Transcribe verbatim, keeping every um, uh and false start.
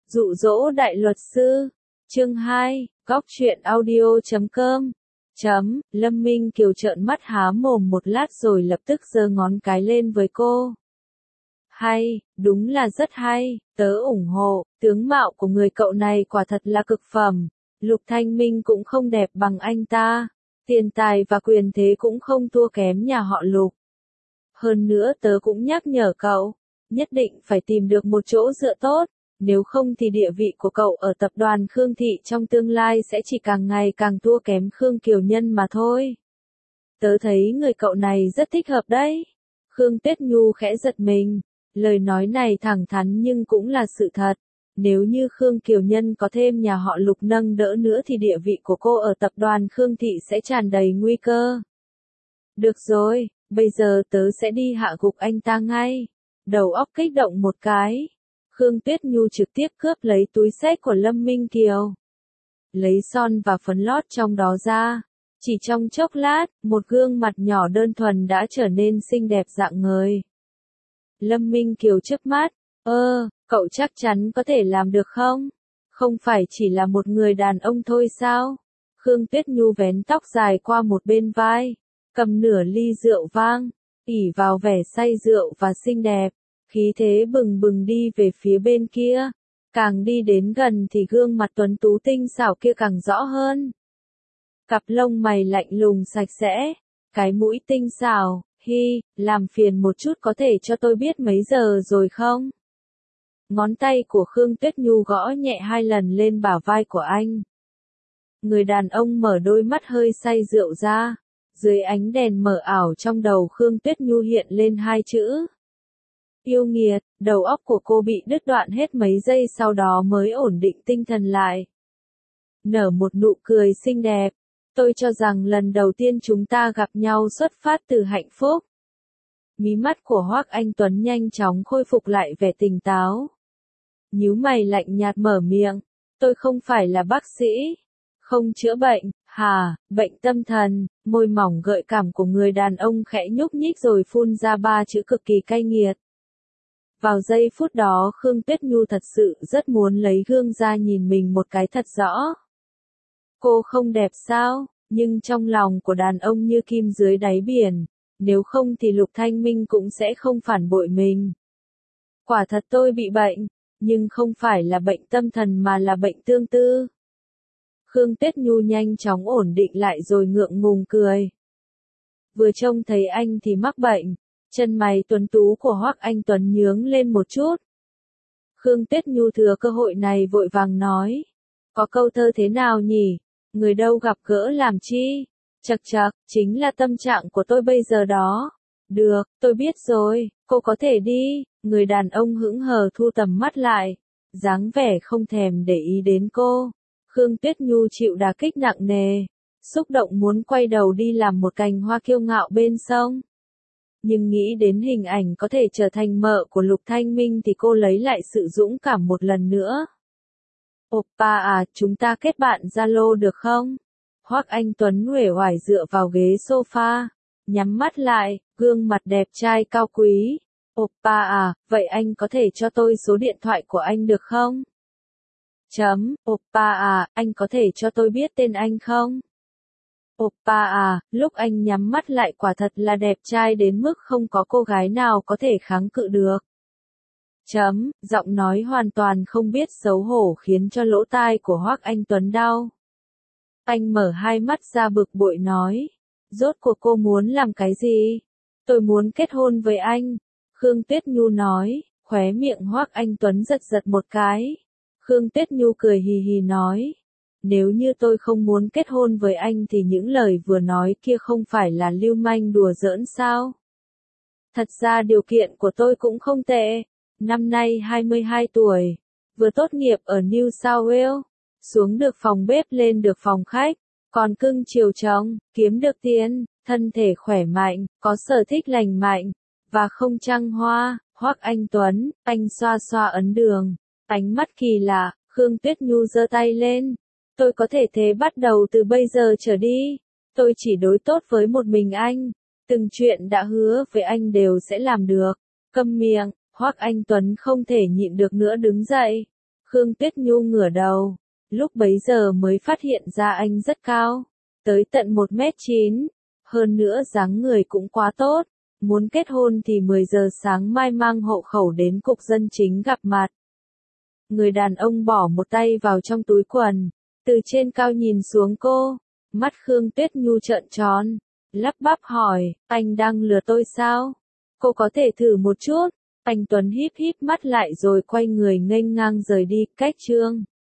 Dụ dỗ đại luật sư. Chương hai, góc truyện audio chấm com. Chấm, Lâm Minh Kiều trợn mắt há mồm một lát rồi lập tức giơ ngón cái lên với cô. Hay, đúng là rất hay, tớ ủng hộ, tướng mạo của người cậu này quả thật là cực phẩm. Lục Thanh Minh cũng không đẹp bằng anh ta. Tiền tài và quyền thế cũng không thua kém nhà họ Lục. Hơn nữa tớ cũng nhắc nhở cậu, nhất định phải tìm được một chỗ dựa tốt, nếu không thì địa vị của cậu ở tập đoàn Khương Thị trong tương lai sẽ chỉ càng ngày càng thua kém Khương Kiều Nhân mà thôi. Tớ thấy người cậu này rất thích hợp đấy. Khương Tuyết Nhu khẽ giật mình, lời nói này thẳng thắn nhưng cũng là sự thật. Nếu như Khương Kiều Nhân có thêm nhà họ Lục nâng đỡ nữa thì địa vị của cô ở tập đoàn Khương Thị sẽ tràn đầy nguy cơ. Được rồi, bây giờ tớ sẽ đi hạ gục anh ta ngay. Đầu óc kích động một cái. Khương Tuyết Nhu trực tiếp cướp lấy túi xách của Lâm Minh Kiều. Lấy son và phấn lót trong đó ra. Chỉ trong chốc lát, một gương mặt nhỏ đơn thuần đã trở nên xinh đẹp rạng ngời. Lâm Minh Kiều chớp mắt, ơ, cậu chắc chắn có thể làm được không? Không phải chỉ là một người đàn ông thôi sao? Khương Tuyết Nhu vén tóc dài qua một bên vai, cầm nửa ly rượu vang, ỉ vào vẻ say rượu và xinh đẹp, khí thế bừng bừng đi về phía bên kia. Càng đi đến gần thì gương mặt tuấn tú tinh xảo kia càng rõ hơn. Cặp lông mày lạnh lùng sạch sẽ, cái mũi tinh xảo, hi, làm phiền một chút có thể cho tôi biết mấy giờ rồi không? Ngón tay của Khương Tuyết Nhu gõ nhẹ hai lần lên bả vai của anh. Người đàn ông mở đôi mắt hơi say rượu ra, dưới ánh đèn mờ ảo trong đầu Khương Tuyết Nhu hiện lên hai chữ. Yêu nghiệt, đầu óc của cô bị đứt đoạn hết mấy giây sau đó mới ổn định tinh thần lại. Nở một nụ cười xinh đẹp. Tôi cho rằng lần đầu tiên chúng ta gặp nhau xuất phát từ hạnh phúc. Mí mắt của Hoắc Anh Tuấn nhanh chóng khôi phục lại vẻ tỉnh táo. Nhíu mày lạnh nhạt mở miệng. Tôi không phải là bác sĩ. Không chữa bệnh, hà, bệnh tâm thần. Môi mỏng gợi cảm của người đàn ông khẽ nhúc nhích rồi phun ra ba chữ cực kỳ cay nghiệt. Vào giây phút đó Khương Tuyết Nhu thật sự rất muốn lấy gương ra nhìn mình một cái thật rõ. Cô không đẹp sao, nhưng trong lòng của đàn ông như kim dưới đáy biển, nếu không thì Lục Thanh Minh cũng sẽ không phản bội mình. Quả thật tôi bị bệnh, nhưng không phải là bệnh tâm thần mà là bệnh tương tư. Khương Tuyết Nhu nhanh chóng ổn định lại rồi ngượng ngùng cười. Vừa trông thấy anh thì mắc bệnh, chân mày tuấn tú của Hoắc Anh Tuấn nhướng lên một chút. Khương Tuyết Nhu thừa cơ hội này vội vàng nói. Có câu thơ thế nào nhỉ? Người đâu gặp gỡ làm chi? Chậc chậc, chính là tâm trạng của tôi bây giờ đó. Được, tôi biết rồi, cô có thể đi. Người đàn ông hững hờ thu tầm mắt lại, dáng vẻ không thèm để ý đến cô. Khương Tuyết Nhu chịu đả kích nặng nề, xúc động muốn quay đầu đi làm một cành hoa kiêu ngạo bên sông. Nhưng nghĩ đến hình ảnh có thể trở thành mợ của Lục Thanh Minh thì cô lấy lại sự dũng cảm một lần nữa. Oppa à, chúng ta kết bạn Zalo được không? Hoắc Anh Tuấn uể oải dựa vào ghế sofa, nhắm mắt lại, gương mặt đẹp trai cao quý. Oppa à, vậy anh có thể cho tôi số điện thoại của anh được không? Chấm, Oppa à, anh có thể cho tôi biết tên anh không? Oppa à, lúc anh nhắm mắt lại quả thật là đẹp trai đến mức không có cô gái nào có thể kháng cự được. Chấm, giọng nói hoàn toàn không biết xấu hổ khiến cho lỗ tai của Hoắc Anh Tuấn đau. Anh mở hai mắt ra bực bội nói. Rốt cuộc cô muốn làm cái gì? Tôi muốn kết hôn với anh. Khương Tuyết Nhu nói, khóe miệng Hoắc Anh Tuấn giật giật một cái. Khương Tuyết Nhu cười hì hì nói. Nếu như tôi không muốn kết hôn với anh thì những lời vừa nói kia không phải là lưu manh đùa giỡn sao? Thật ra điều kiện của tôi cũng không tệ. Năm nay hai mươi hai tuổi, vừa tốt nghiệp ở New South Wales, xuống được phòng bếp lên được phòng khách, còn cưng chiều chồng, kiếm được tiền, thân thể khỏe mạnh, có sở thích lành mạnh, và không trăng hoa. Hoắc Anh Tuấn, anh xoa xoa ấn đường, ánh mắt kỳ lạ. Khương Tuyết Nhu giơ tay lên. Tôi có thể thế bắt đầu từ bây giờ trở đi. Tôi chỉ đối tốt với một mình anh. Từng chuyện đã hứa với anh đều sẽ làm được. Câm miệng. Hoắc Anh Tuấn không thể nhịn được nữa đứng dậy. Khương Tuyết Nhu ngửa đầu, lúc bấy giờ mới phát hiện ra anh rất cao, tới tận một mét chín, hơn nữa dáng người cũng quá tốt, muốn kết hôn thì mười giờ sáng mai mang hộ khẩu đến cục dân chính gặp mặt. Người đàn ông bỏ một tay vào trong túi quần, từ trên cao nhìn xuống cô, mắt Khương Tuyết Nhu trợn tròn, lắp bắp hỏi, anh đang lừa tôi sao? Cô có thể thử một chút. Anh Tuấn híp híp mắt lại rồi quay người nghênh ngang rời đi, cách Trương